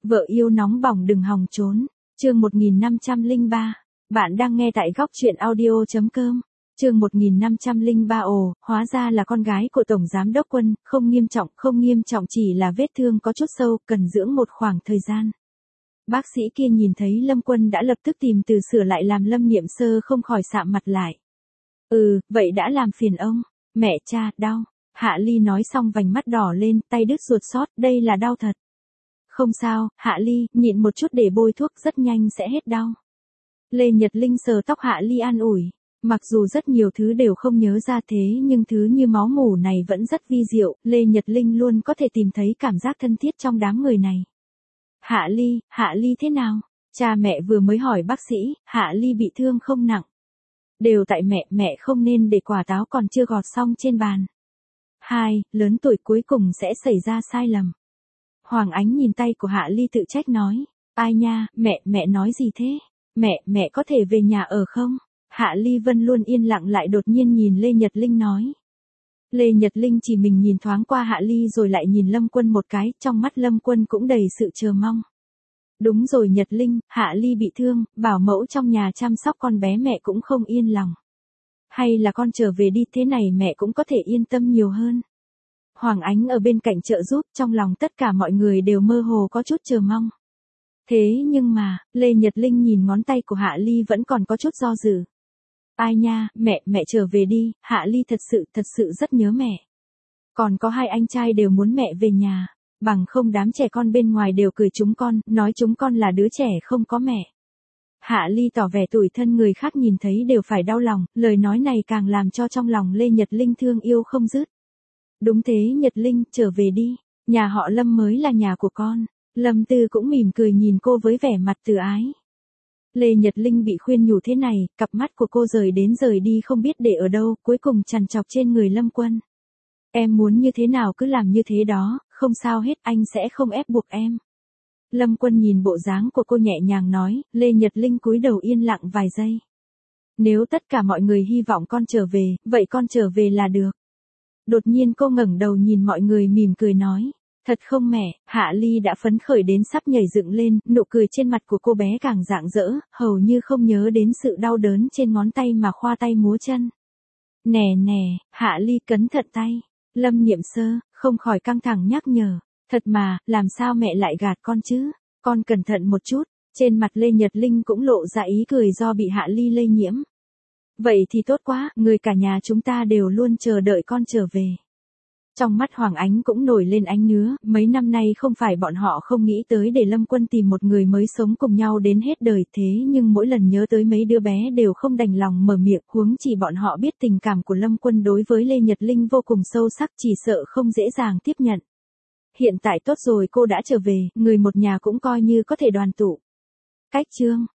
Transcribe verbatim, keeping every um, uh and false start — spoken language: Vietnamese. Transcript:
Vợ yêu nóng bỏng đừng hòng trốn. Chương một nghìn năm trăm lẻ ba. Bạn đang nghe tại góc truyện audio chấm com. Chương một nghìn năm trăm lẻ ba. Ồ, hóa ra là con gái của Tổng Giám Đốc Quân, không nghiêm trọng, không nghiêm trọng chỉ là vết thương có chút sâu, cần dưỡng một khoảng thời gian. Bác sĩ kia nhìn thấy Lâm Quân đã lập tức tìm từ sửa lại làm Lâm Niệm Sơ không khỏi sạm mặt lại. Ừ, vậy đã làm phiền ông. Mẹ cha, đau. Hạ Ly nói xong vành mắt đỏ lên, tay đứt ruột xót, đây là đau thật. Không sao, Hạ Ly, nhịn một chút để bôi thuốc rất nhanh sẽ hết đau. Lê Nhật Linh sờ tóc Hạ Ly an ủi. Mặc dù rất nhiều thứ đều không nhớ ra thế nhưng thứ như máu mủ này vẫn rất vi diệu, Lê Nhật Linh luôn có thể tìm thấy cảm giác thân thiết trong đám người này. Hạ Ly, Hạ Ly thế nào? Cha mẹ vừa mới hỏi bác sĩ, Hạ Ly bị thương không nặng. Đều tại mẹ, mẹ không nên để quả táo còn chưa gọt xong trên bàn. Hai, lớn tuổi cuối cùng sẽ xảy ra sai lầm. Hoàng Ánh nhìn tay của Hạ Ly tự trách nói. Ai nha, mẹ, mẹ nói gì thế? Mẹ, mẹ có thể về nhà ở không? Hạ Ly Vân luôn yên lặng lại đột nhiên nhìn Lê Nhật Linh nói. Lê Nhật Linh chỉ mình nhìn thoáng qua Hạ Ly rồi lại nhìn Lâm Quân một cái, trong mắt Lâm Quân cũng đầy sự chờ mong. Đúng rồi Nhật Linh, Hạ Ly bị thương, bảo mẫu trong nhà chăm sóc con bé mẹ cũng không yên lòng. Hay là con trở về đi, thế này mẹ cũng có thể yên tâm nhiều hơn. Hoàng Ánh ở bên cạnh trợ giúp, trong lòng tất cả mọi người đều mơ hồ có chút chờ mong. Thế nhưng mà, Lê Nhật Linh nhìn ngón tay của Hạ Ly vẫn còn có chút do dự. Ai nha, mẹ, mẹ trở về đi, Hạ Ly thật sự, thật sự rất nhớ mẹ. Còn có hai anh trai đều muốn mẹ về nhà, bằng không đám trẻ con bên ngoài đều cười chúng con, nói chúng con là đứa trẻ không có mẹ. Hạ Ly tỏ vẻ tủi thân người khác nhìn thấy đều phải đau lòng, lời nói này càng làm cho trong lòng Lê Nhật Linh thương yêu không dứt. Đúng thế Nhật Linh, trở về đi, nhà họ Lâm mới là nhà của con. Lâm Tư cũng mỉm cười nhìn cô với vẻ mặt từ ái. Lê Nhật Linh bị khuyên nhủ thế này, cặp mắt của cô rời đến rời đi không biết để ở đâu, cuối cùng chằn chọc trên người Lâm Quân. Em muốn như thế nào cứ làm như thế đó, không sao hết, anh sẽ không ép buộc em. Lâm Quân nhìn bộ dáng của cô nhẹ nhàng nói, Lê Nhật Linh cúi đầu yên lặng vài giây. Nếu tất cả mọi người hy vọng con trở về, vậy con trở về là được. Đột nhiên cô ngẩng đầu nhìn mọi người mỉm cười nói. Thật không mẹ, Hạ Ly đã phấn khởi đến sắp nhảy dựng lên, nụ cười trên mặt của cô bé càng rạng rỡ, hầu như không nhớ đến sự đau đớn trên ngón tay mà khoa tay múa chân. Nè nè, Hạ Ly cẩn thận tay. Lâm Niệm Sơ, không khỏi căng thẳng nhắc nhở. Thật mà, làm sao mẹ lại gạt con chứ? Con cẩn thận một chút. Trên mặt Lê Nhật Linh cũng lộ ra ý cười do bị Hạ Ly lây nhiễm. Vậy thì tốt quá, người cả nhà chúng ta đều luôn chờ đợi con trở về. Trong mắt Hoàng Ánh cũng nổi lên ánh nứa, mấy năm nay không phải bọn họ không nghĩ tới để Lâm Quân tìm một người mới sống cùng nhau đến hết đời thế nhưng mỗi lần nhớ tới mấy đứa bé đều không đành lòng mở miệng, huống chỉ bọn họ biết tình cảm của Lâm Quân đối với Lê Nhật Linh vô cùng sâu sắc chỉ sợ không dễ dàng tiếp nhận. Hiện tại tốt rồi cô đã trở về, người một nhà cũng coi như có thể đoàn tụ. Cách chương